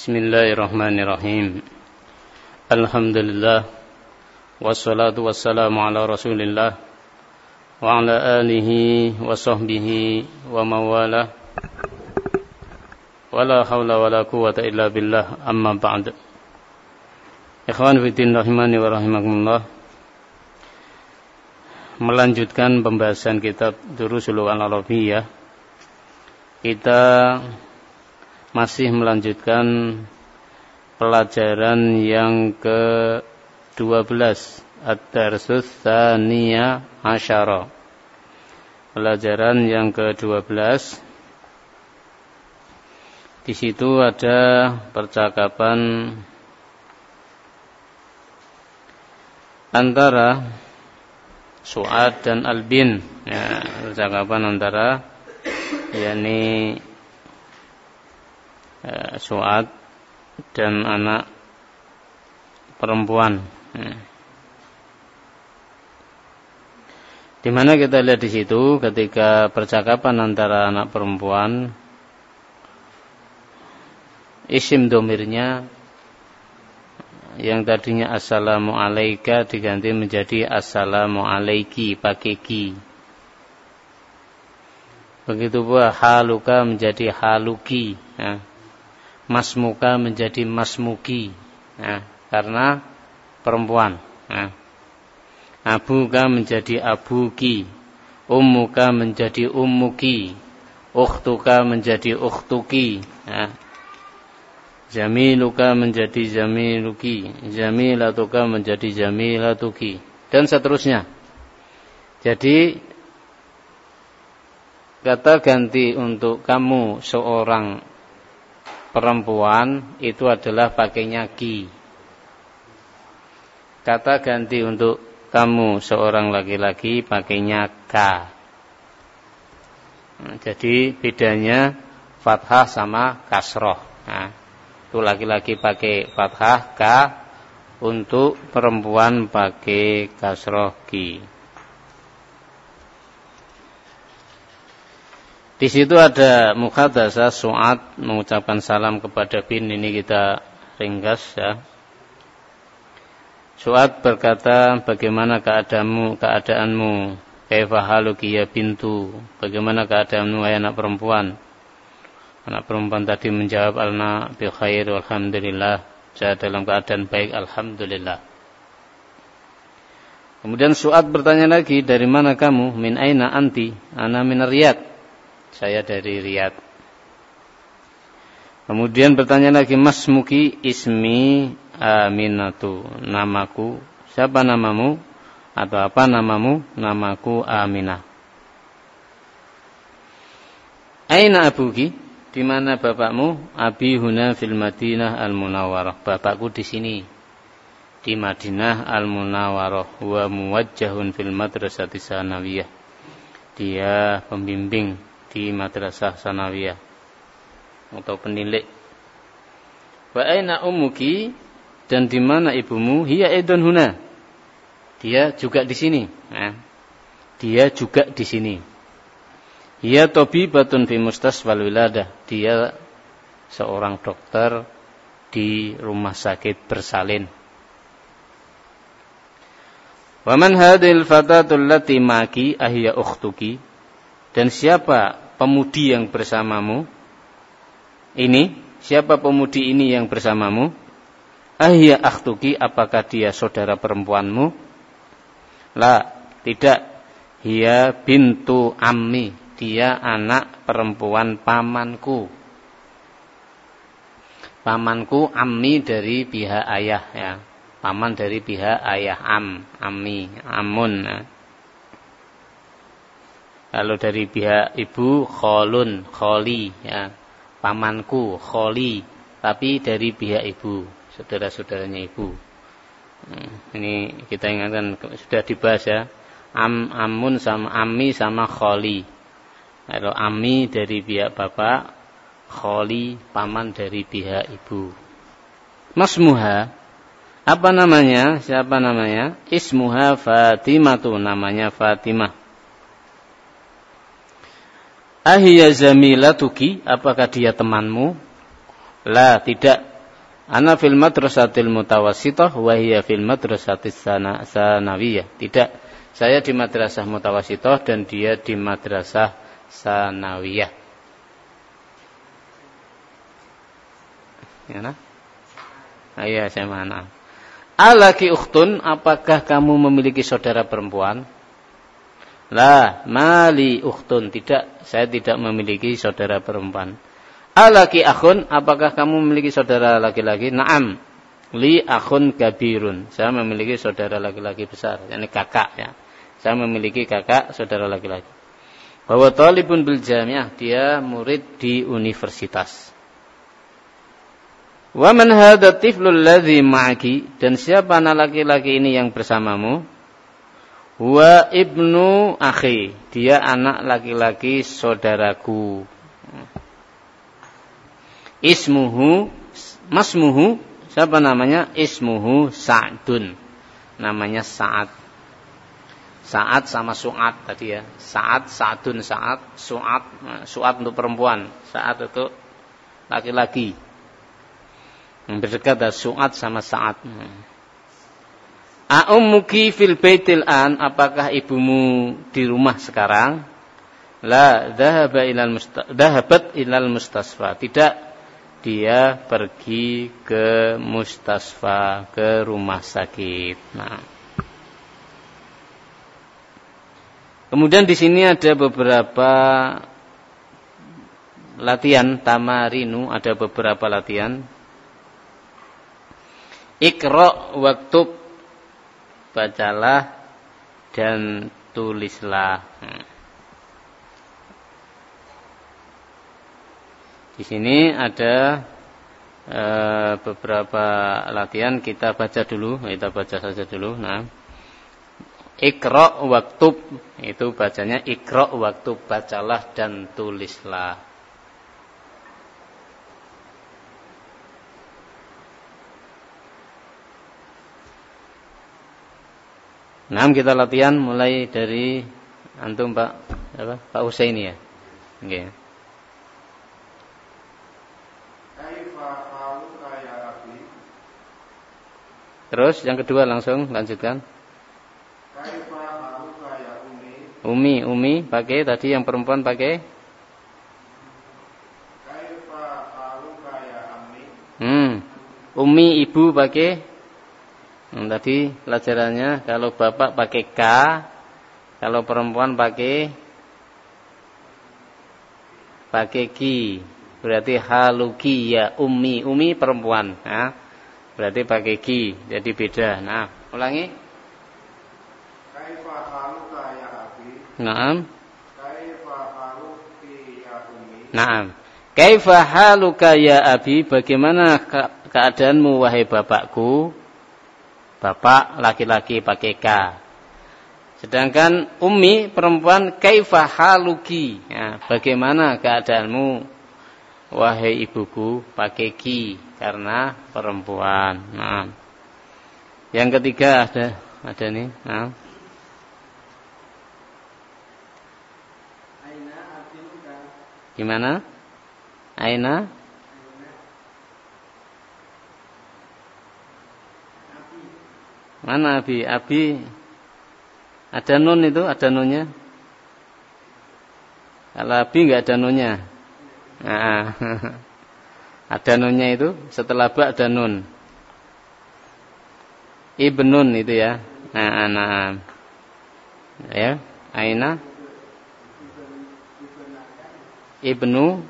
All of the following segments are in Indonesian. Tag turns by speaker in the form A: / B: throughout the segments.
A: Bismillahirrahmanirrahim. Alhamdulillah. Wassalatu wassalamu ala Rasulillah wa ala alihi wa sahbihi wa mawalah. Wala hawla wala quwwata illa billah, amma ba'd. Ikhwan fiddin rahimani wa rahimakumullah. Melanjutkan pembahasan kitab Durusul Lughah Al-Arabiyyah. Kita masih melanjutkan pelajaran yang ke-12, Ad-Darsus Tsaniyah Asyara. Pelajaran yang ke-12. Di situ ada percakapan antara Su'ad dan Albin. Ya, percakapan antara yakni Su'ad dan anak perempuan. Di mana kita lihat di situ ketika percakapan antara anak perempuan, isim domirnya yang tadinya assalamu alaika diganti menjadi assalamu alaiki, pakai ki. Begitu pula haluka menjadi haluki, ya. Masmuka menjadi masmuki, ya, karena perempuan, ya. Abuka menjadi abuki, ummuka menjadi ummuki, ukhtuka menjadi ukhtuki, ya. Jamiluka menjadi jamiluki, jamilatuka menjadi jamilatuki, dan seterusnya. Jadi kata ganti untuk kamu seorang perempuan itu adalah pakainya ki. Kata ganti untuk kamu seorang laki-laki pakainya ka. Jadi bedanya fathah sama kasroh. Nah, itu laki-laki pakai fathah ka, untuk perempuan pakai kasroh ki. Di situ ada mukhadasah Su'ad mengucapkan salam kepada bin. Ini kita ringkas, ya. Su'ad berkata, bagaimana keadaanmu? Kaifa haluki ya bintu? Bagaimana keadaanmu wahai anak perempuan? Anak perempuan tadi menjawab, alna bi khair walhamdulillah. Saya dalam keadaan baik, alhamdulillah. Kemudian Su'ad bertanya lagi, dari mana kamu? Min aina anti? Ana min Riyadh. Saya dari Riyadh. Kemudian bertanya lagi, masmuki? Ismi Aminatu. Namaku. Siapa namamu? Atau apa namamu? Namaku Aminah. Aina abuki? Di mana bapakmu? Abi huna fil Madinah al-Munawwarah. Bapakku di sini, di Madinah al-Munawwarah. Wa muwajjahun fil madrasati sanawiyah. Dia pembimbing di madrasah sanawiyah atau penilik. Wa aina ummuki? Dan di mana ibumu? Hiya aidan huna. Dia juga di sini. Nah, dia juga di sini. Hiya tabibatun fi mustasfal wiladah. Dia seorang dokter di rumah sakit bersalin. Wa man hadhil fatatul lati maki ahiya ukhtuki? Dan siapa pemudi yang bersamamu? Ini, siapa pemudi ini yang bersamamu? Ahiya akhtuki? Apakah dia saudara perempuanmu? La, tidak. Hiya bintu ammi. Dia anak perempuan pamanku. Pamanku, ammi dari pihak ayah, ya. Paman dari pihak ayah, ammi, amun, ya. Kalau dari pihak ibu, kholun, kholi, ya. Pamanku, kholi. Tapi dari pihak ibu, saudara-saudaranya ibu. Ini kita ingatkan, sudah dibahas, ya. Amun sama ammi sama kholi. Kalau ammi dari pihak bapak, kholi paman dari pihak ibu. Masmuha, apa namanya? Siapa namanya? Ismuha Fatimatu, namanya Fatimah. Ahiya zamilatuki, apakah dia temanmu? La, tidak. Ana fil madrasatil mutawassithah wa hiya fil madrasatis sanawiyah. Tidak, saya di madrasah mutawassithah dan dia di madrasah sanawiyah. Ya nah? Iya, saya mana? Alaki ukhtun, apakah kamu memiliki saudara perempuan? La, mali ukhtun, tidak, saya tidak memiliki saudara perempuan. Alaki akhun, apakah kamu memiliki saudara laki-laki? Naam, li akhun kabirun, saya memiliki saudara laki-laki besar, yakni kakak ya. Saya memiliki kakak saudara laki-laki. Bahwa talibun bil jamiah, dia murid di universitas. Wa man hadha tiflul ladzi ma'aki, dan siapa anak laki-laki ini yang bersamamu? Wa ibnu akhi, dia anak laki-laki saudaraku. Ismuhu, masmuhu, siapa namanya? Ismuhu Sa'dun, namanya Sa'ad. Sa'ad sama Su'ad tadi ya. Sa'ad, Sa'dun, Sa'ad, Su'ad. Su'ad untuk perempuan, Sa'ad untuk laki-laki. Berdekat dari Su'ad sama Sa'ad. A'ummuki fil baitil an, apakah ibumu di rumah sekarang? La, dhahabat ilal mustasfa. Tidak, dia pergi ke mustasfa, ke rumah sakit. Nah. Kemudian di sini ada beberapa latihan tamarinu, ada beberapa latihan. Iqra waktub, bacalah dan tulislah. Di sini ada beberapa latihan, kita baca dulu, kita baca saja dulu. Nah, Iqra waktub, itu bacanya Iqra waktub, bacalah dan tulislah. Nah, kita latihan mulai dari antum Pak Pak Husaini ya. Nggih. Terus yang kedua langsung lanjutkan. Umi pakai tadi yang perempuan pakai. Umi ibu pakai. Tadi pelajarannya kalau bapak pakai K, kalau perempuan pakai Ki. Berarti haluki ya umi perempuan. Nah, berarti pakai Ki, jadi beda. Nah, ulangi. Kaifa haluka ya abi? Naam. Kaifa haluki ya umi? Naam. Kaifa haluka ya abi? Bagaimana keadaanmu wahai bapakku? Bapak laki-laki pakai K. Sedangkan ummi perempuan kaifa haluki? Ya, bagaimana keadaanmu wahai ibuku, pakai Ki karena perempuan. Nah. Yang ketiga ada nih. Nah. Gimana? Aina? Mana Abi? Abi ada nun itu, ada nunnya. Kalau Abi enggak ada nunnya. Nah, ada nunnya itu setelah ba ada nun. Ibnun itu ya. Nah. Ya, aina? Ibnu.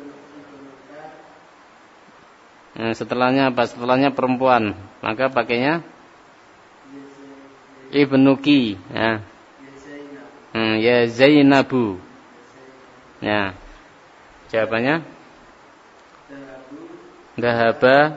A: Nah, setelahnya apa? Setelahnya perempuan. Maka pakainya Ibnuki, ya. Ya Zainabu. Ya. Jawabannya? Dahaba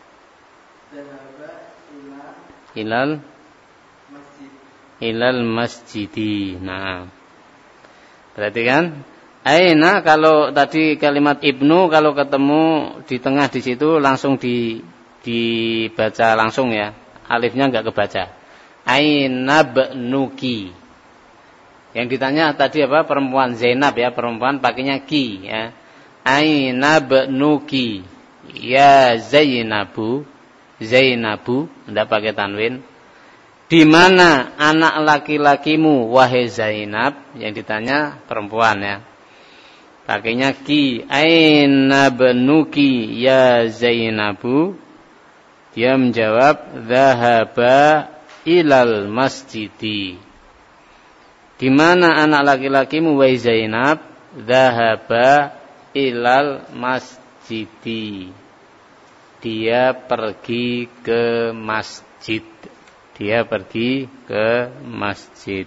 A: ilal masjidi. Nah. Berarti kan aina kalau tadi kalimat ibnu kalau ketemu di tengah di situ langsung dibaca langsung ya. Alifnya enggak kebaca. Aina bnuki. Yang ditanya tadi apa? Perempuan Zainab ya, perempuan pakainya ki ya. Aina bnuki. ya Zainabu, Zainabu, tidak pakai tanwin. Di mana anak laki-lakimu wahai Zainab? Yang ditanya perempuan ya. Pakainya ki. Aina benuki ya Zainabu? Dia menjawab dhahaba ilal masjidi. Di mana anak laki-lakimu wahai Zainab? Dhahaba ilal masjidi. Dia pergi ke masjid. Dia pergi ke masjid.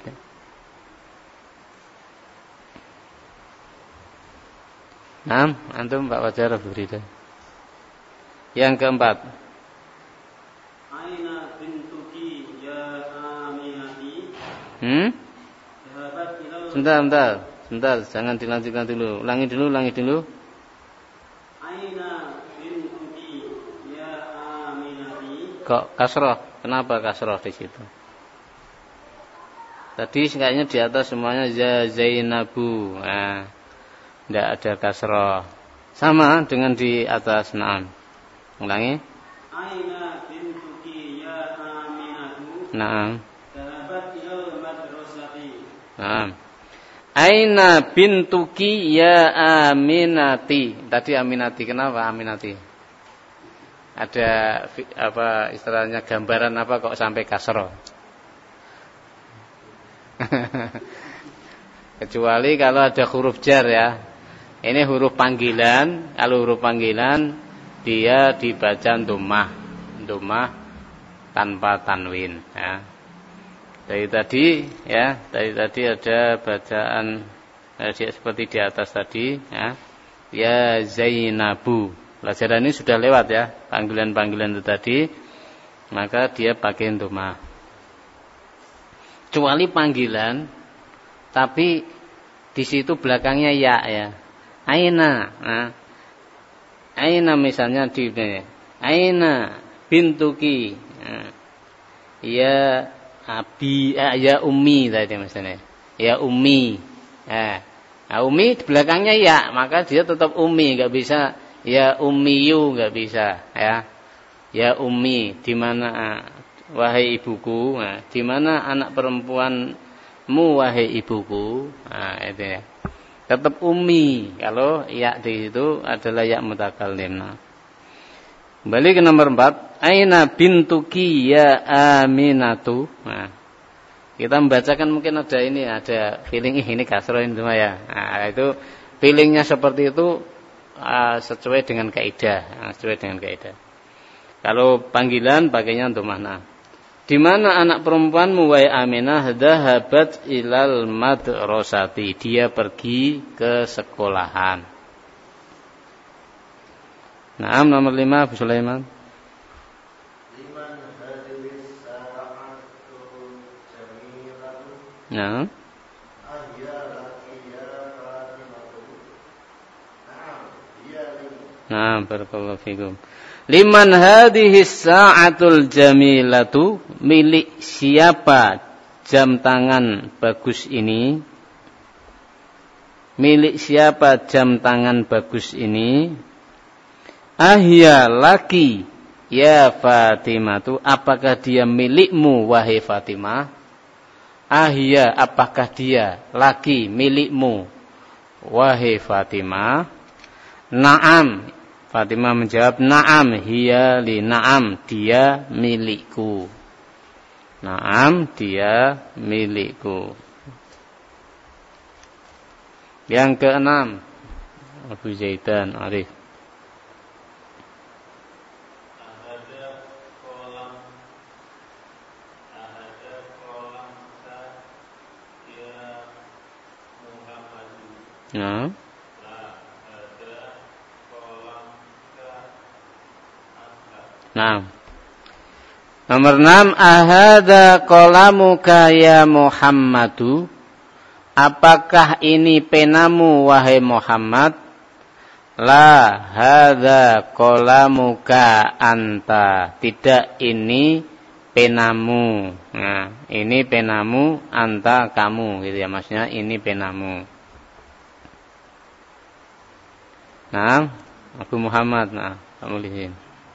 A: Nah, antum Pak Wajar Abu-Rida. Yang keempat.
B: Aina bintuki ya Aminati.
A: Sebentar, jangan dilanjutkan dulu. Ulangi dulu.
B: Aina bintuki ya Aminati.
A: Kok kasroh? Kenapa kasroh di situ? Tadi kayaknya di atas semuanya ya Zainabu. Nah, tidak ada kasroh. Sama dengan di atas. Naam. Ulangi.
B: Aina bintuki ya Aminatu.
A: Naam.
B: Dhahabat ilal madrasati.
A: Naam. Aina bintuki ya Aminati. Tadi Aminati. Kenapa Aminati? Ada apa istilahnya gambaran apa kok sampai kasroh? Kecuali kalau ada huruf jar ya. Ini huruf panggilan. Kalau huruf panggilan dia dibaca dhammah tanpa tanwin ya. Dari tadi ada bacaan seperti di atas tadi ya. Ya Zainabu. Pelajaran ini sudah lewat ya, panggilan-panggilan itu tadi, maka dia pakai dhammah. Kecuali panggilan, tapi di situ belakangnya ya. Aina, nah, Aina misalnya di Aina bintuki, nah, ya abi, ya ummi tadi misalnya, ya ummi, nah, ummi di belakangnya ya, maka dia tetap ummi, nggak bisa. Ya ummiyu enggak bisa ya. Ya ummi, di mana wahai ibuku? Nah, di mana anak perempuanmu wahai ibuku? Nah, itu ya. Tetap ummi kalau ya di situ adalah ya mutakallim. Nah. Kembali ke nomor 4, aina bintuki ya Aminatu. Nah, kita membacakan mungkin ada feeling ini kasroh ini cuma ya. Nah, itu feelingnya seperti itu. Sesuai dengan kaidah, Kalau panggilan pakainya dhammah. Di mana anak perempuanmu wahai Aminah? Dhahabat ilal madrasati. Dia pergi ke sekolahan. Naam, nomor 5 Abu Sulaiman. Nah. Nah, barakallahu fikum. Liman hadhihi sa'atul jamilatu? Milik siapa jam tangan bagus ini? Milik siapa jam tangan bagus ini? Ahya laki ya Fatimatu? Apakah dia milikmu wahai Fatimah? Ahya, apakah dia laki milikmu wahai Fatimah? Naam. Fatimah menjawab, naam hiya li, naam dia milikku. Naam dia milikku. Yang keenam, Abu Zaidan Arif. Nah. Nah. Nomor 6, ahada qalamuka ya Muhammadu? Apakah ini penamu wahai Muhammad? La hadza qalamuka anta. Tidak, ini penamu. Nah, ini penamu, anta kamu gitu ya, maksudnya ini penamu. Nah, Abu Muhammad, nah, Mulihin.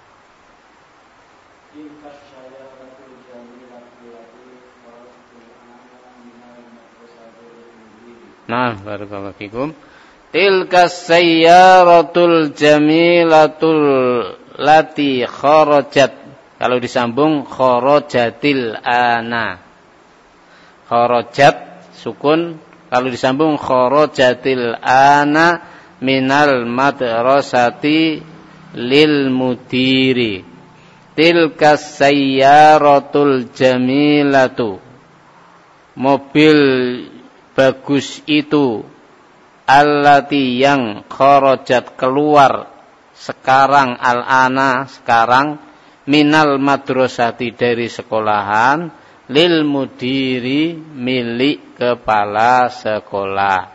A: Nah, barakallahu fikum. Tilkas sayyaratul jamilatul lati kharajat. Kalau disambung kharajatil ana. Kharajat sukun, kalau disambung kharajatil ana minal madrasati lil mudiri. Tilkas sayyaratul jamilatu. Mobil bagus itu, allati yang kharajat keluar sekarang, al-ana sekarang, minal madrasati dari sekolahan, lil mudiri milik kepala sekolah.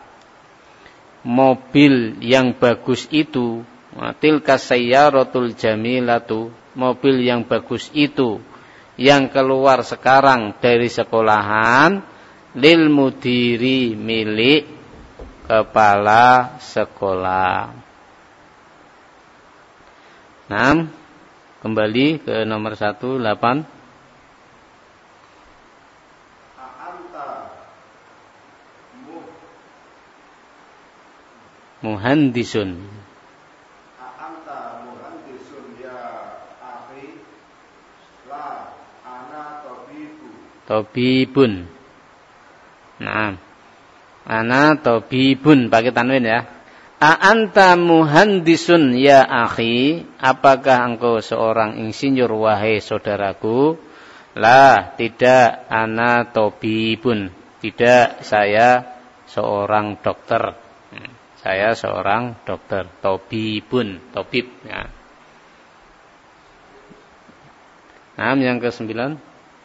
A: Mobil yang bagus itu, tilkas sayyaratul jamilatu, mobil yang bagus itu yang keluar sekarang dari sekolahan, lil mudiri milik kepala sekolah. Nah, kembali ke nomor 18. Muhandisun.
C: Anta muhandisun ya akhi. La ana tabibu.
A: Tabibun. Nah, ana tabibun pakai tanwin ya. Anta muhandisun ya akhi. Apakah engkau seorang insinyur wahai saudaraku? La, tidak, ana tabibun. Tidak, saya seorang dokter. Saya seorang dokter. Tabibun, tabib ya. Nah, yang ke-9.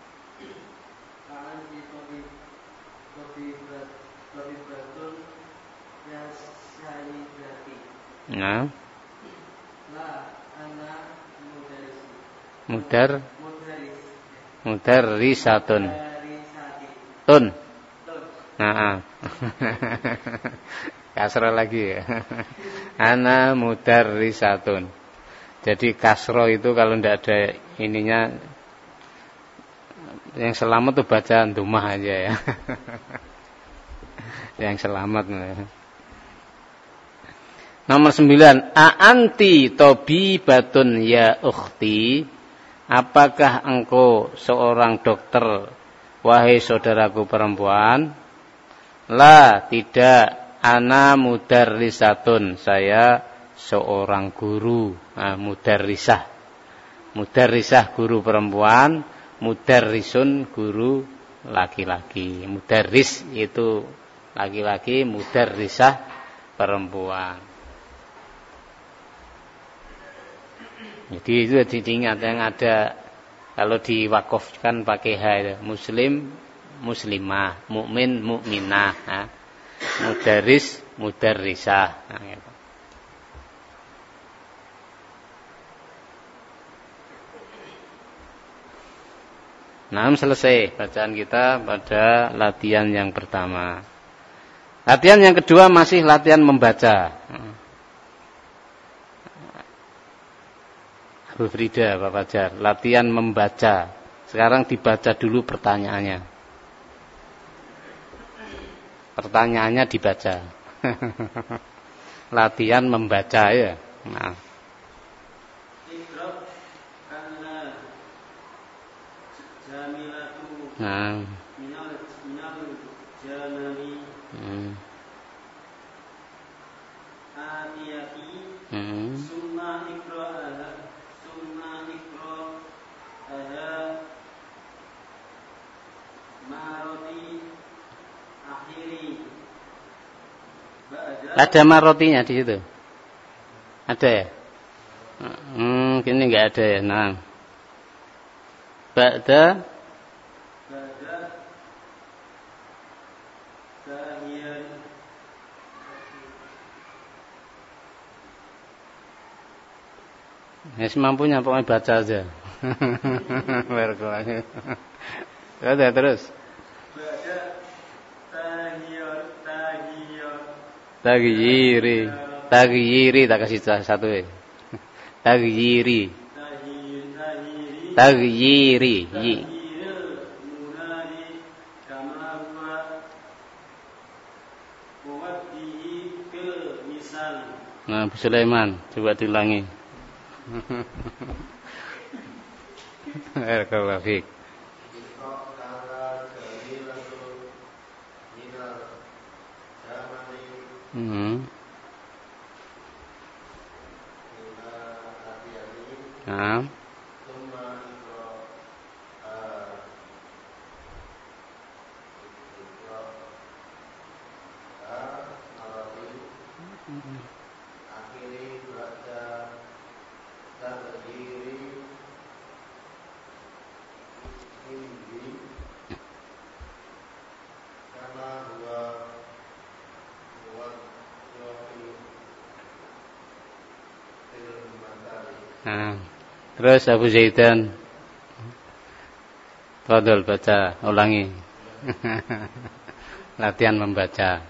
A: Nah. Mudarrisatun. Tun. Nah. Kasro lagi ya. Ana mudarrisatun. Jadi kasro itu kalau tidak ada ininya, yang selamat tuh baca dumah aja ya. Yang selamat. Nomor 9. Anti tabibatun ya ukhti. Apakah engkau seorang dokter wahai saudaraku perempuan? La, tidak. Ana mudarrisatun. Saya seorang guru. Mudarrisah. Mudarrisah guru perempuan. Mudarrisun guru laki-laki. Mudarris itu laki-laki. Mudarrisah perempuan. Jadi itu diingat yang ada kalau diwakafkan pakai H itu. Muslim, muslimah, mukmin, mukminah, mudarris, mudarrisah. Gitu. Nah, selesai bacaan kita pada latihan yang pertama. Latihan yang kedua masih latihan membaca. Bu Frida, Pak Fajar, latihan membaca. Sekarang dibaca dulu pertanyaannya. Pertanyaannya dibaca. Latihan membaca ya. Nah. Nah. Ada marotinya di situ. Ada ya? Kini enggak ada ya. Nah. Ba'da ya semampunya pokoknya baca aja. Berkuasa. Udah terus. Tagyiri tak kasih satu ya. Taghyiri.
B: Tahiri
A: Taghyiri.
B: Tahyiril munadi kama huwa muwaddihi fil misal.
A: Nah, Bu Sulaiman, coba diulangi. Barakallahu fiik. Nah. Nah, terus Abu Zaidan, fadhol baca, ulangi. Latihan membaca.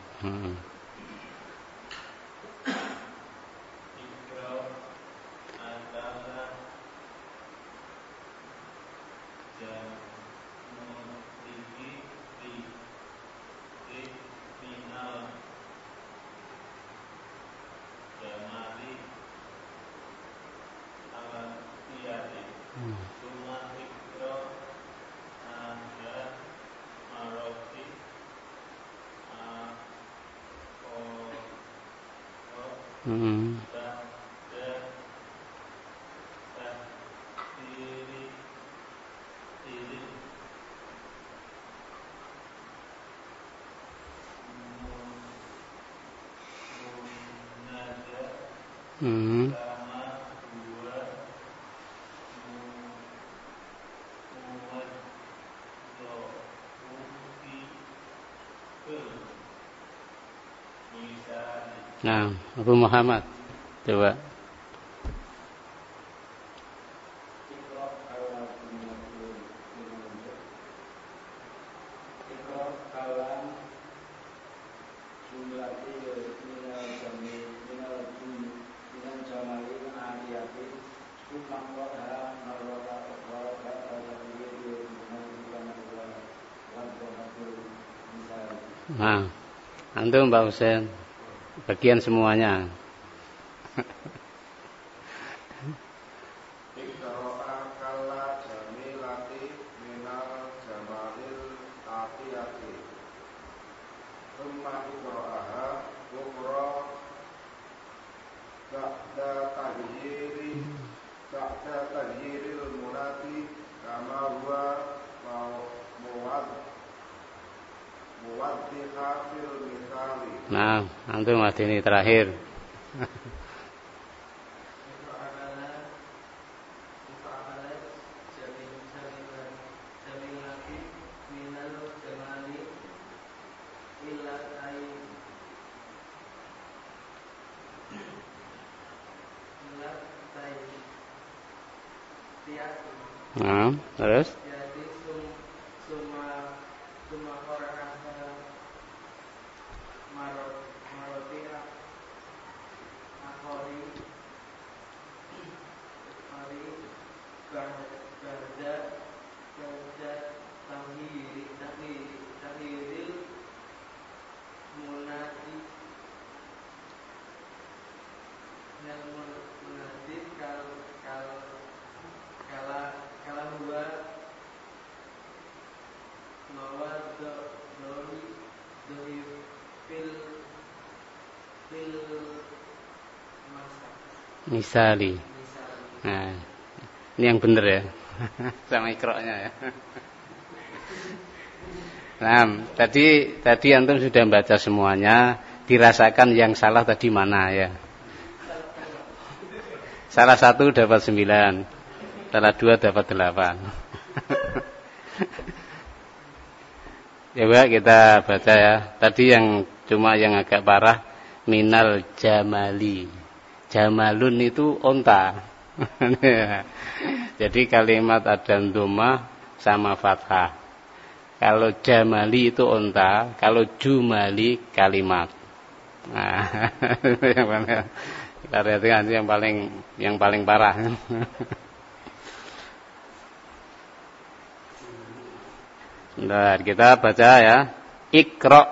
A: Nah, Abu Muhammad, coba. Nah, antum Mbak Husain, bagian semuanya. Nah, antum ini terakhir. Nah, terus?
B: Jadi suma orang marotia akhori hari bahda tahiril munadi yang munadi kala huwa mawad doi fil
A: Misali. Nah, ini yang benar ya. Sama ikroknya ya. Nah, tadi antum sudah baca semuanya, dirasakan yang salah tadi mana ya? Salah 1 dapat 9, salah 2 dapat 8. Coba kita baca ya. Tadi yang agak parah, minal jamali. Jamalun itu onta. Jadi kalimat ada dhamma sama fathah. Kalau jamali itu onta, kalau jumali kalimat. Nah, Kita perhatikan yang paling parah. Bentar, kita baca ya. Iqra.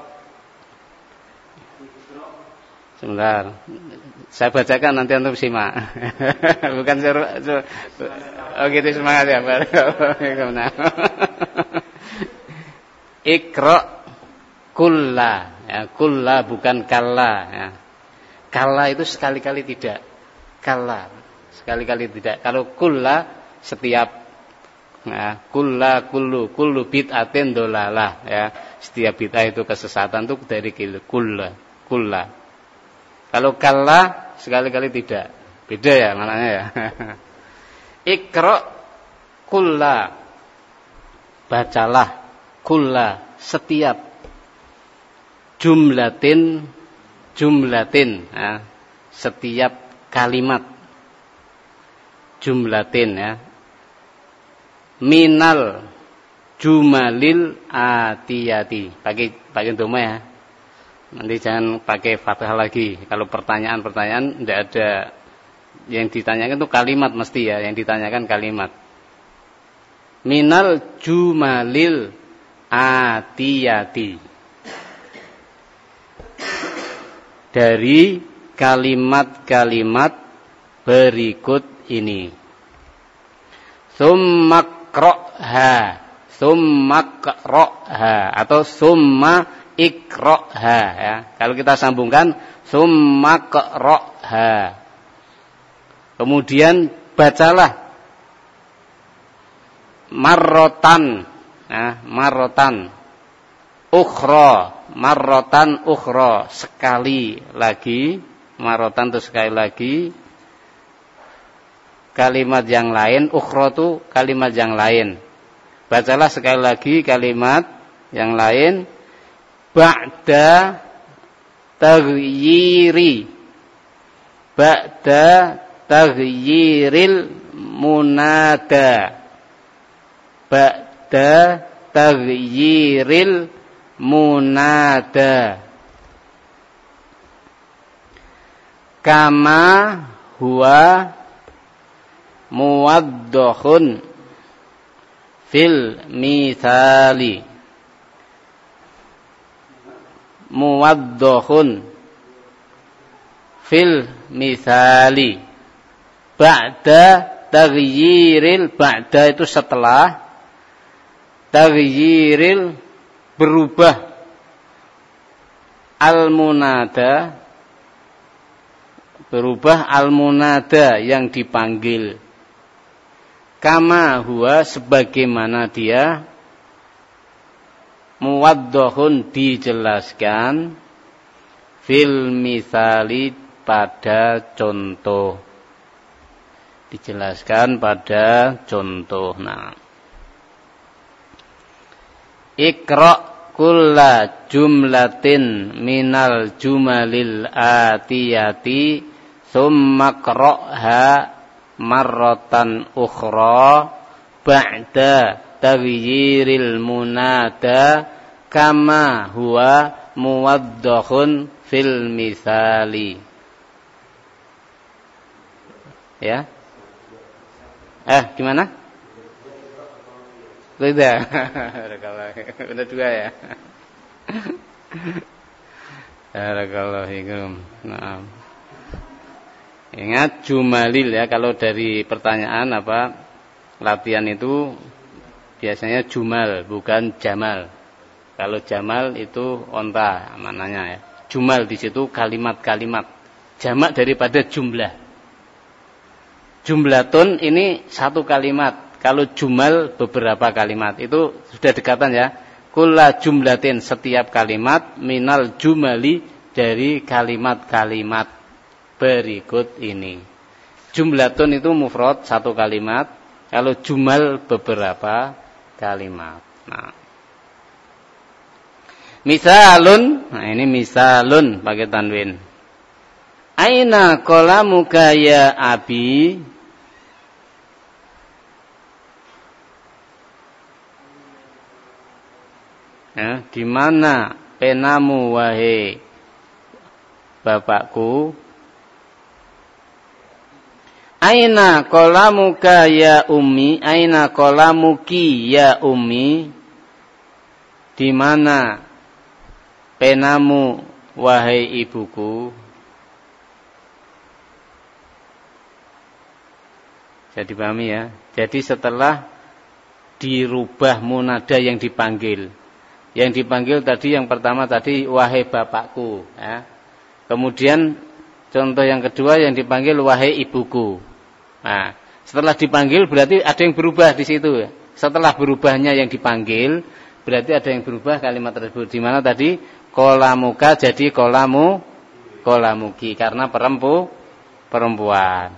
A: Sebentar. Saya bacakan nanti antum simak. Bukan suruh. Oh gitu, semangat ya. Iqra kulla, ya, kulla bukan kalla, ya. Kalla itu sekali-kali tidak. Kalla sekali-kali tidak. Kalau kulla setiap, ya, kullu bid'atin dolalah, ya. Setiap bid'ah itu kesesatan, itu dari kulla. Kalau kalla sekali-kali tidak. Beda ya maknanya ya. Iqra kulla, bacalah kulla setiap jumlatin, ya, setiap kalimat jumlatin, ya, minal jumalil atiyati. Pakai doma ya. Nanti jangan pakai fathah lagi. Kalau pertanyaan tidak ada. Yang ditanyakan itu kalimat mesti ya. Yang ditanyakan kalimat. Minal jumalil atiyati. Dari kalimat-kalimat berikut ini. Summakroha atau summa iqroha, ya. Kalau kita sambungkan summakroha, kemudian bacalah marrotan, ya, marrotan ukhra, sekali lagi, marrotan itu sekali lagi. Kalimat yang lain, ukhra itu kalimat yang lain. Bacalah sekali lagi kalimat yang lain. Ba'da taghyiril munada. Ba'da taghyiril munada. Kama huwa muwaddohun fil mithali. Muwaddohun fil mithali. Ba'da taghyiril, ba'da itu setelah, taghyiril berubah, al-munada berubah, al-munada yang dipanggil. Kama huwa sebagaimana dia, muwaddohun dijelaskan, fil mithali pada contoh. Dijelaskan pada contoh. Nah, Iqra kulla jumlatin minal jumalil atiyati summa qra'ha marratan ukhra ba'da taghyiril munada kama huwa muwaddahun fil mithali. Ya. Gimana? Tidak. Udah dua ya. Barakallahu. Nah. Ingat jumalil ya, kalau dari pertanyaan latihan itu biasanya jumal bukan jamal. Kalau jamal itu onta maknanya ya. Jumal di situ kalimat-kalimat. Jamak daripada jumlah. Jumlatun ini satu kalimat. Kalau jumal beberapa kalimat. Itu sudah dekatan ya. Kulla jumlatin setiap kalimat minal jumali dari kalimat-kalimat berikut ini. Jumlatun itu mufrad satu kalimat. Kalau jumal beberapa kalimat. Nah. Misalun. Nah ini misalun pakai tanwin. Aina qalamuka ya abi? Ya, di mana penamu wahai bapakku? Aina qalamuka ya ummi, aina qalamuki ya ummi, di mana penamu wahai ibuku. Jadi pahami ya. Jadi setelah dirubah munada yang dipanggil. Yang dipanggil tadi yang pertama tadi wahai bapakku ya. Kemudian contoh yang kedua yang dipanggil wahai ibuku. Nah, setelah dipanggil berarti ada yang berubah di situ. Setelah berubahnya yang dipanggil berarti ada yang berubah kalimat tersebut. Di mana tadi qalamuka jadi qalamuki karena perempuan.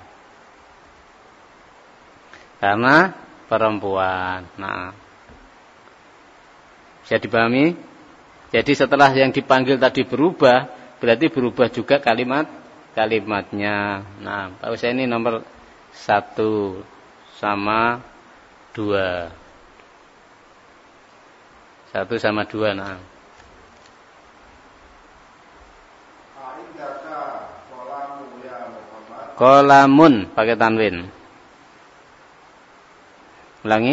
A: Karena perempuan. Nah, bisa dipahami? Jadi setelah yang dipanggil tadi berubah, berarti berubah juga kalimatnya. Nah, Pak Husaini nomor 1 sama 2. 1 sama 2, nah.
C: Aindaka qalamu ya Muhammad.
A: Qalamun pakai tanwin. Ulangi.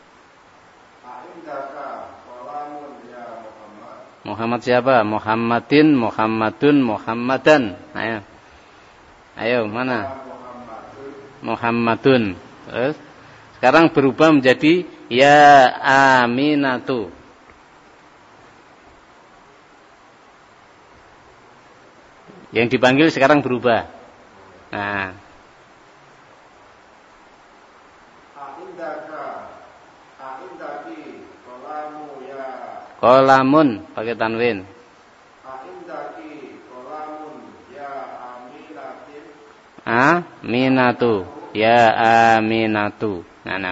C: Aindaka qalamun ya Muhammad.
A: Muhammad siapa? Muhammadin, Muhammadun, Muhammadan. Ayo mana? Muhammadun. Terus sekarang berubah menjadi ya Aminatu. Yang dipanggil sekarang berubah. Nah.
C: Aindaki qalamu ya.
A: Qalamun pakai tanwin.
C: Aindaki qalamun ya Aminatin.
A: Aminatu. Ya Aminatu. Nah.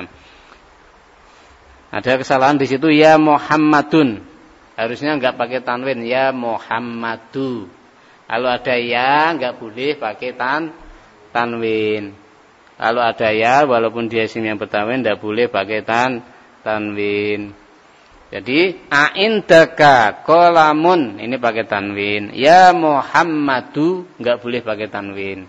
A: Ada kesalahan di situ ya Muhammadun. Harusnya enggak pakai tanwin ya Muhammadu. Kalau ada ya enggak boleh pakai tanwin. Kalau ada ya walaupun dia isim yang bertanwin enggak boleh pakai tanwin. Jadi aindaka qalamun ini pakai tanwin. Ya Muhammadu enggak boleh pakai tanwin.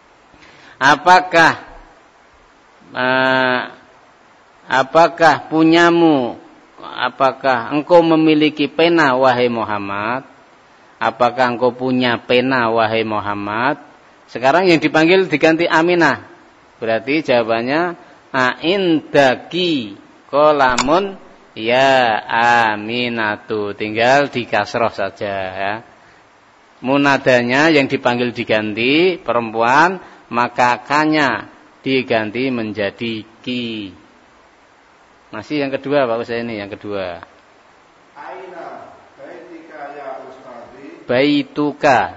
A: Apakah punyamu? Apakah engkau memiliki pena wahai Muhammad? Apakah engkau punya pena wahai Muhammad? Sekarang yang dipanggil diganti Aminah. Berarti jawabannya aindaki qalamun ya Aminatu. Tinggal dikasroh saja ya. Munadanya yang dipanggil diganti perempuan, maka kanya diganti menjadi ki. Masih yang kedua Pak Husaini, yang kedua.
C: Aina baitika ya Ustazi.
A: Baituka.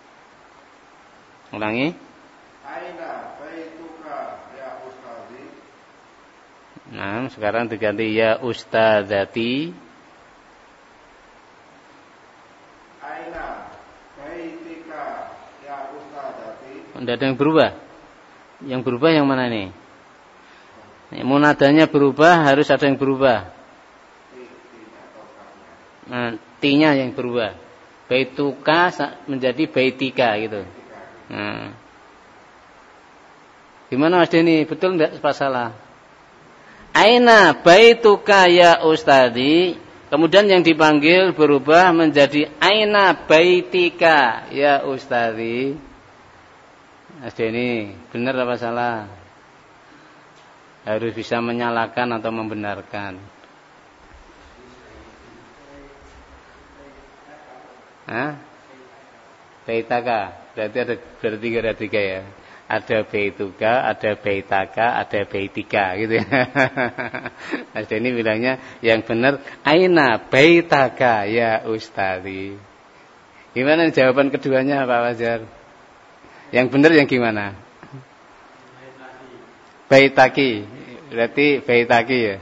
A: Ulangi.
C: Aina baituka ya Ustazi.
A: Nah, sekarang diganti ya Ustadzati.
C: Aina baitika ya Ustadzati.
A: Tidak ada yang berubah. Yang berubah yang mana nih? Munadanya berubah, harus ada yang berubah. Nah, T-nya yang berubah. Baituka menjadi baitika gitu. Nah. Gimana Mas Denny? Betul enggak pas salah? Aina baituka ya Ustadi. Kemudian yang dipanggil berubah menjadi aina baitika ya Ustadi. Mas Denny, benar apa salah? Harus bisa menyalahkan atau membenarkan. Baitaka. Berarti ada tiga ya. Ada baituka, ada baitaka, ada baitika gitu ya. Mas Denny bilangnya yang benar aina baitaka ya Ustadi. Gimana jawaban keduanya Pak Wajar? Yang benar yang gimana? Baitaki. Berarti baitaki ya.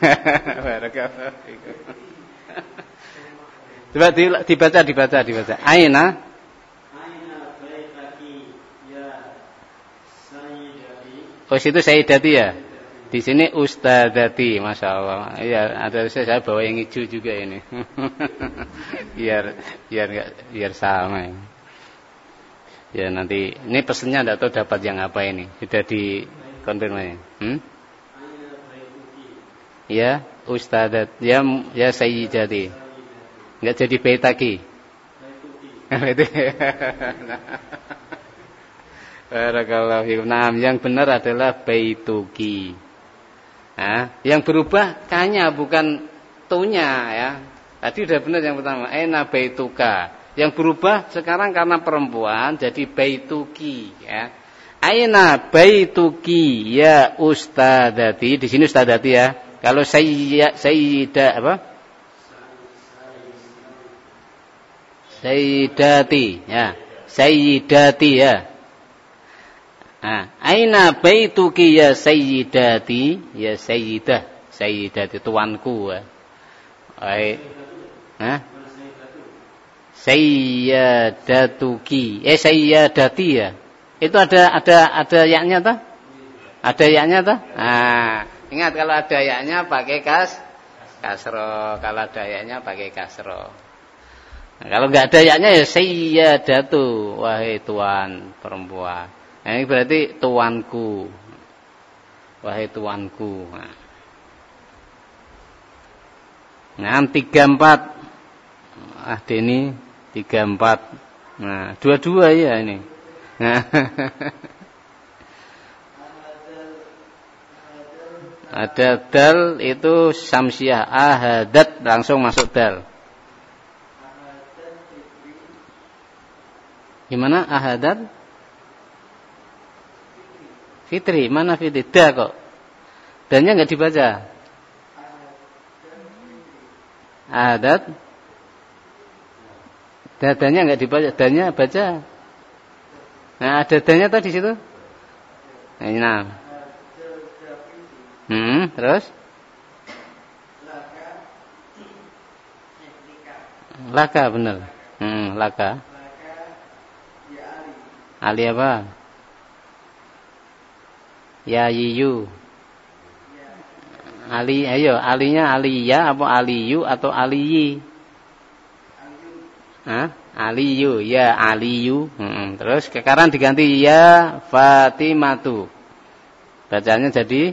A: Coba dibaca. Aina baitaki ya sayyidati. Oh, situ sayyidati ya. Di sini ustadzati, Masya Allah. Iya, ada saya bawa yang hijau juga ini. biar sama. Ya nanti ini pesennya enggak tahu dapat yang apa ini. Sudah dikonfirmasi. Ya, Ustadzat. Ya Sayyidati. Enggak jadi baitaki. Barakallahu fiikum. Nah, yang benar adalah baituki. Nah, yang berubah kanya bukan tunya ya. Tadi udah benar yang pertama, aina baituka. Yang berubah sekarang karena perempuan jadi baituki ya. Aina baituki ya ustadzati. Di sini ustadzati ya. Kalau sayyidah apa? Sayyidati ya. Sayyidati ya. Nah, aina baituki ya sayyidati ya sayyidah. Sayyidati tuanku ya. Baik. Hah? Sayyadatuki. Sayyadati ya. Itu ada yaknya toh? Ada yaknya toh? Nah, ingat kalau ada yaknya pakai kasro. Kalau ada yaknya pakai kasro. Nah, kalau enggak ada yaknya ya sayyadatu, wahai tuan perempuan. Nah, ini berarti tuanku. Wahai tuanku. Nah, 34. Ah, Deni 34. Nah, dua-dua ya ini. Nah. Ada dal itu samsiah, ahadat langsung masuk dal. Gimana ahadat? Fitri, mana fitri? Da kok. Dannya enggak dibaca. Ahadat. Dadanya enggak dibaca, dannya baca. Nah, ada dannya tadi di situ. Nah. Terus? Laka benar. Laka. Ali apa? Ya yiyu. Ali, ayo, alinya aliya apa aliyu atau aliyi? Hah? Aliyu, ya aliyu. Terus sekarang diganti ya Fatimatu. Bacanya jadi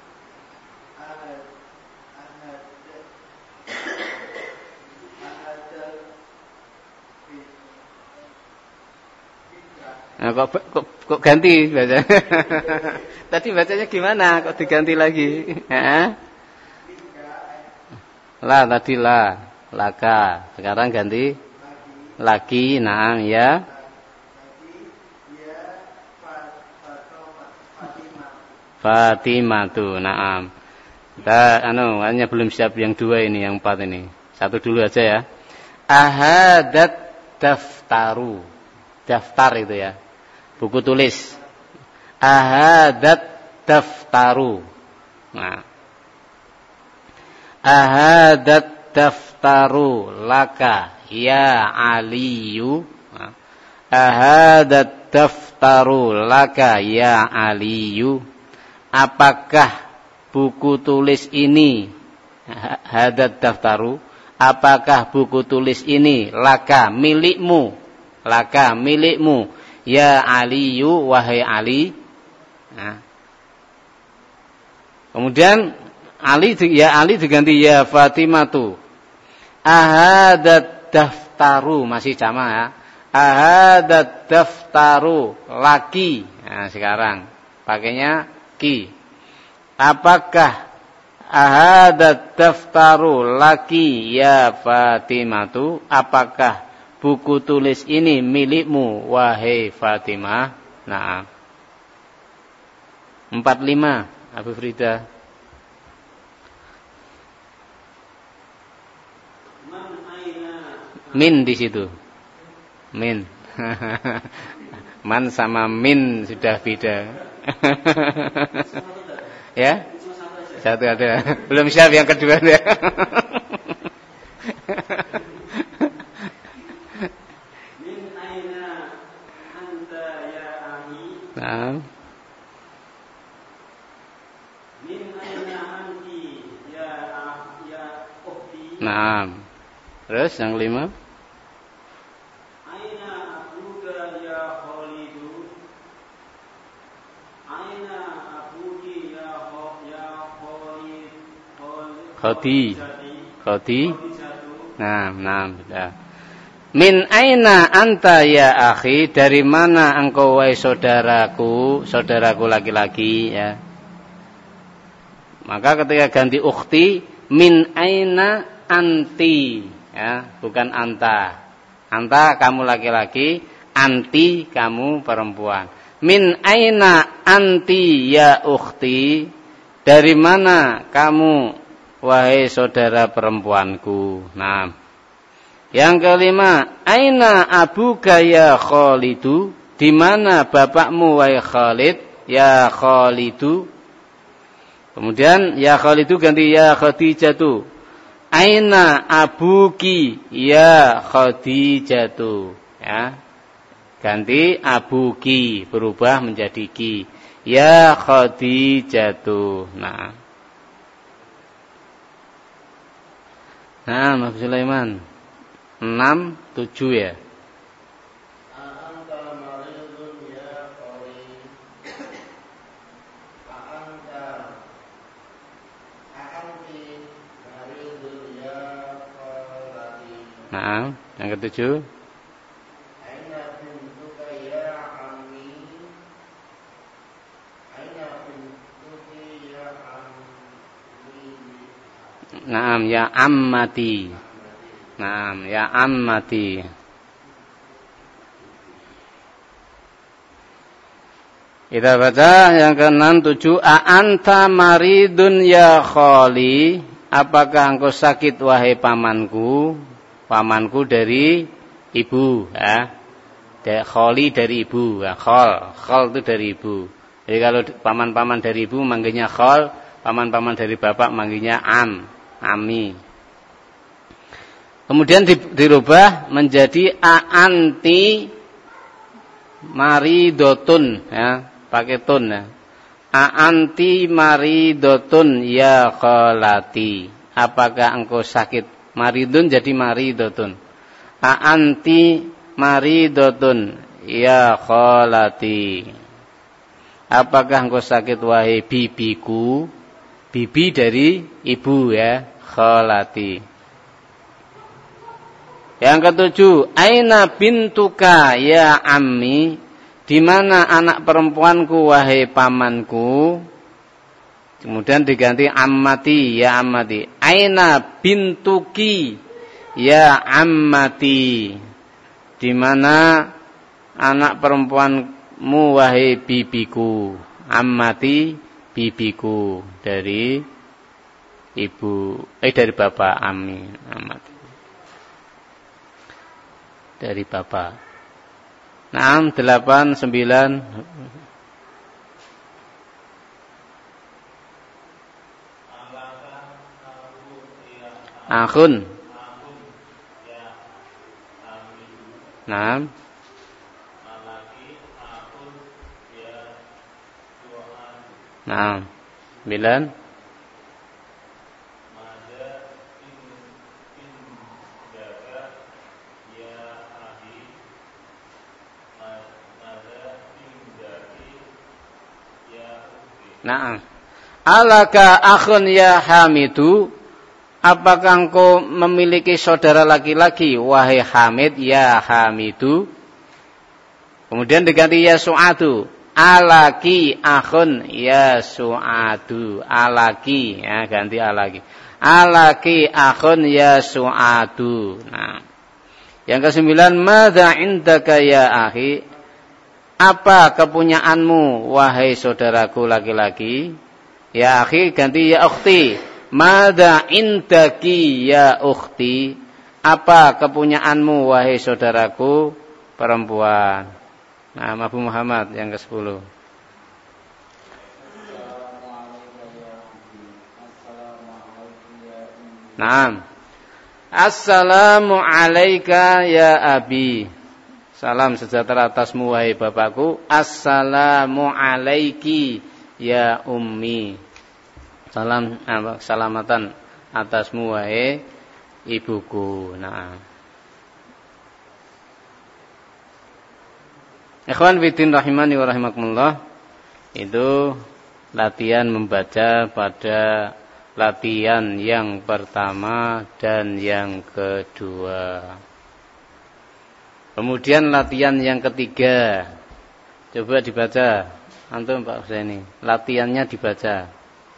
A: nah, kok ganti bacanya? Tadi bacanya gimana? Kok diganti lagi? La tadi la, laka. Sekarang ganti laki, naam ya. Fatimatu, naam. Kita hanya belum siap yang dua ini, yang 4 ini. Satu dulu aja ya. Ahadat daftaru. Daftar itu ya. Buku tulis. Ahadat daftaru. Nah. Ahadat daftaru laka ya aliyu. Nah. Ahadat daftaru laka ya aliyu. Apakah buku tulis ini, hadat daftaru, apakah buku tulis ini laka milikmu, ya aliyu, wahai Ali. Nah. Kemudian Ali diganti ya Fatimatu. Ahadat daftaru, masih sama ya. Ahadat daftaru laki. Nah, sekarang pakainya ki. Apakah ahadat daftaru laki ya Fatimatu? Apakah buku tulis ini milikmu wahai Fatimah? Nah. 45 Abu Frida. Min di situ. Min. Man sama min sudah beda. Ya? Satu ada. Belum siap yang kedua ya.
B: Min aina anta ya ahi.
A: Nah.
B: Min aina anti ya ukhti.
A: Nah. Terus yang 5.
B: Aina abuka ya kholi.
A: Khadi. Nah. Min aina anta ya akhi, dari mana engkau wahai saudaraku laki-laki ya. Maka ketika ganti ukhti, min aina anti ya, bukan anta. Anta kamu laki-laki, anti kamu perempuan. Min aina anti ya ukhti, dari mana kamu wahai saudara perempuanku. Nah, yang kelima, aina abuka ya Khalidu, di mana bapakmu wahai Khalid, ya Khalidu. Kemudian ya Khalidu ganti ya Khadijatu. Aina abuki ya Khadijatu. Ya. Ganti abuki, berubah menjadi ki. Ya Khadijatu. Nah, Mas Sulaiman. 6, 7 ya. Nah, yang ke-7. Naam ya ammati. Naam ya ammati. Kita baca yang ke-6, 7. A'anta maridun ya khali, apakah engkau sakit wahai pamanku? Pamanku dari ibu ya. Khali dari ibu ya. Khal itu dari ibu. Jadi kalau paman-paman dari ibu manggilnya khal, paman-paman dari bapak manggilnya ami. Kemudian dirubah menjadi aanti maridotun ya, pakai tun ya. Aanti maridotun ya khalati, apakah engkau sakit? Maridun jadi maridotun. Aanti maridotun ya khalati, apakah engkau sakit wahai bibiku? Bibi dari ibu ya, khalati. Yang ke-7, aina bintuka ya ammi, di mana anak perempuanku wahai pamanku? Kemudian diganti ammati ya ammati. Aina bintuki ya ammati, di mana anak perempuanmu wahai bibiku? Ammati bibiku dari ibu dari bapak ammi, ammati dari bapak. 6, 8, 9. Akhun. 6. 9. Nah, alaka akhun ya Hamidu, apakah engkau memiliki saudara laki-laki wahai Hamid ya Hamidu? Kemudian diganti ya Su'adu. Alaki akhun ya Su'adu. Alaki ya, ganti alaki. Alaki akhun ya Su'adu. Nah, yang ke-9, madza indaka ya akhi, apa kepunyaanmu wahai saudaraku laki-laki? Ya akhi ganti ya ukhti. Madza indaki ya ukhti, apa kepunyaanmu wahai saudaraku perempuan? Nah, Abu Muhammad yang ke-10. Naam. Assalamu alayka ya abi. Salam sejahtera atasmu wahai bapakku. Assalamu alayki ya ummi. Salamatan atasmu wahai ibuku. Nah. Ikhwan fillah rahimani wa rahimakumullah. Itu latihan membaca pada latihan yang pertama dan yang kedua. Kemudian latihan yang ketiga. Coba dibaca. Antum Pak Husaini. Latihannya dibaca.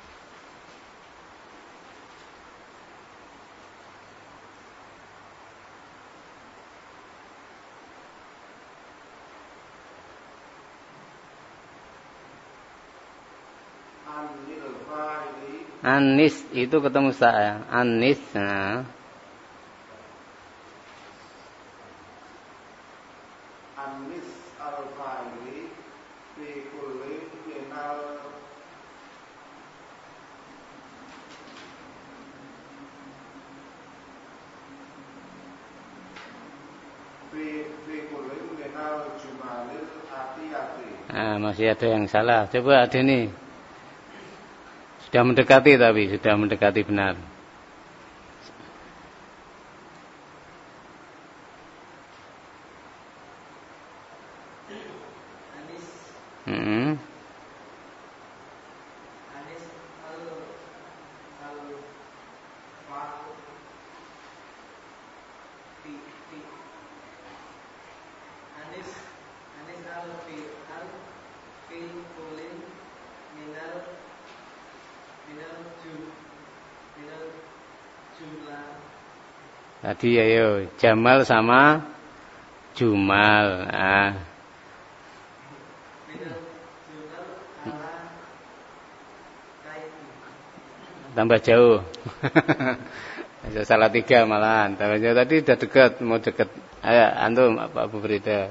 A: Anis itu ketemu saya. Anis. Nah.
C: Anis al-fa'ili fi kulli minal fi kulli minal jumalil atiyati.
A: Nah, masih ada yang salah. Coba ada nih. Sudah mendekati tapi sudah mendekati benar.
B: Anis.
A: Hmm.
B: Anis al fi Anis al fi kulin minal jumlah.
A: Tadi ayo Jamal sama Jumal. Ah.
B: Minal jumlah ala kaiti.
A: Tambah jauh. Salah 3 malahan. Tambah jauh tadi udah dekat, mau dekat. Ayo antum Pak Abu Frida.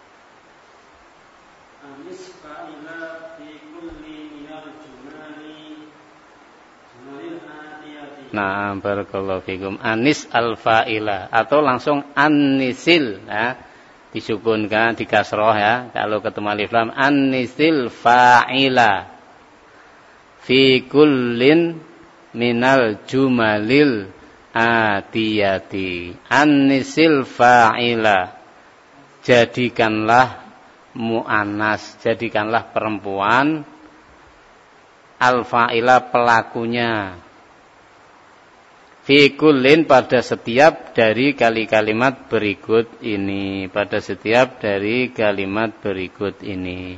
B: Anis fa'ila fi kulli minal jumalil atiyati.
A: Nah, barakallahu fikum. Anis al-fa'ila atau langsung anisil ya. Disukunkan di kasroh ya. Kalau ketemu alif lam anisil fa'ila fi kullin minal jumalil atiyati. Anisil fa'ila. Jadikanlah mu'annas, jadikanlah perempuan al-fa'ila pelakunya. Fi kullin pada setiap dari kalimat berikut ini, pada setiap dari kalimat berikut ini.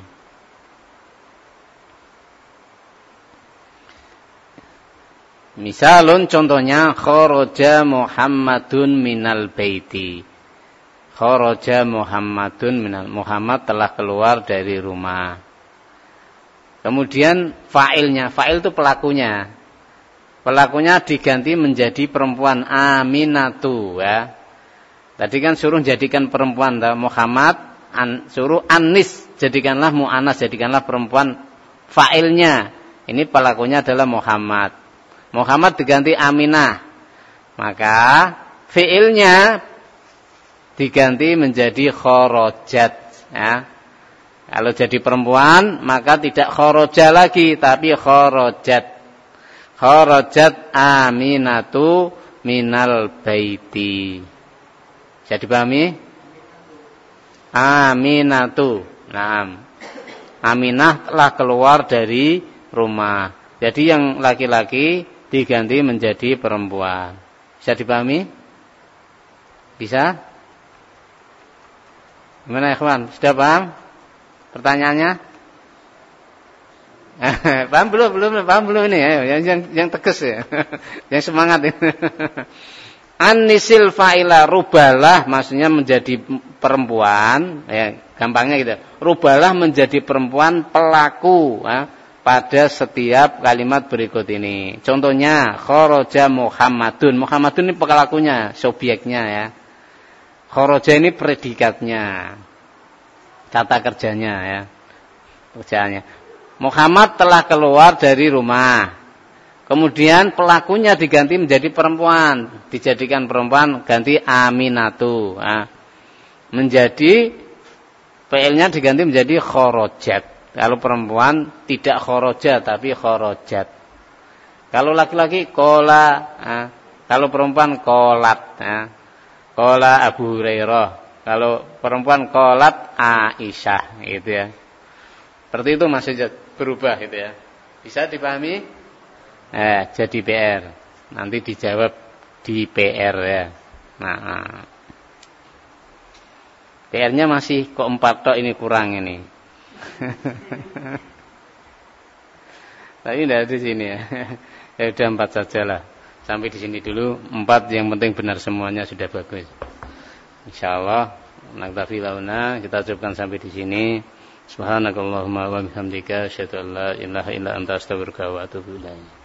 A: Misalun contohnya kharaja Muhammadun minal baiti. Kharaja Muhammadun minal, Muhammad telah keluar dari rumah. Kemudian fa'ilnya, fa'il itu pelakunya. Pelakunya diganti menjadi perempuan Aminatu ya. Tadi kan suruh jadikan perempuan Muhammad, suruh Anis, jadikanlah mu'anas, jadikanlah perempuan. Fa'ilnya ini pelakunya adalah Muhammad. Muhammad diganti Aminah. Maka fi'ilnya diganti menjadi kharajat ya. Kalau jadi perempuan maka tidak kharaja lagi tapi kharajat. Kharajat Aminatu minal baiti. Bisa dipahami? Aminatu. Nah, Aminah telah keluar dari rumah. Jadi yang laki-laki diganti menjadi perempuan. Bisa dipahami? Bisa? Gimana ya kawan? Sudah paham? Pertanyaannya? Paham belum ini ya, yang tegas ya. Yang semangat ya. Anisil fa'ila, rubalah maksudnya menjadi perempuan ya, gampangnya gitu. Rubalah menjadi perempuan pelaku ya, pada setiap kalimat berikut ini. Contohnya kharaja Muhammadun. Muhammadun ini pelakunya, subjeknya ya. Kharaja ini predikatnya. Kata kerjanya ya. Kerjaannya. Muhammad telah keluar dari rumah. Kemudian pelakunya diganti menjadi perempuan. Dijadikan perempuan ganti Aminatu. Nah, menjadi fi'ilnya diganti menjadi kharajat. Kalau perempuan tidak kharaja tapi kharajat. Kalau laki-laki kola. Nah, kalau perempuan kolat. Nah, kola Abu Hurairah. Kalau perempuan kolat Aisyah. Gitu ya. Seperti itu masih berubah gitu ya. Bisa dipahami? Jadi PR. Nanti dijawab di PR ya. Nah, PR-nya masih kok 4 tok, ini kurang ini. Tapi tidak di sini ya. Ya udah 4 sajalah. Sampai di sini dulu. 4 yang penting benar semuanya sudah bagus. Insyaallah naktafi launa, kita cukupkan sampai di sini. Subhanakallahumma wa bihamdika asyhadu an la ilaha illa anta astaghfiruka wa atubu ilaik.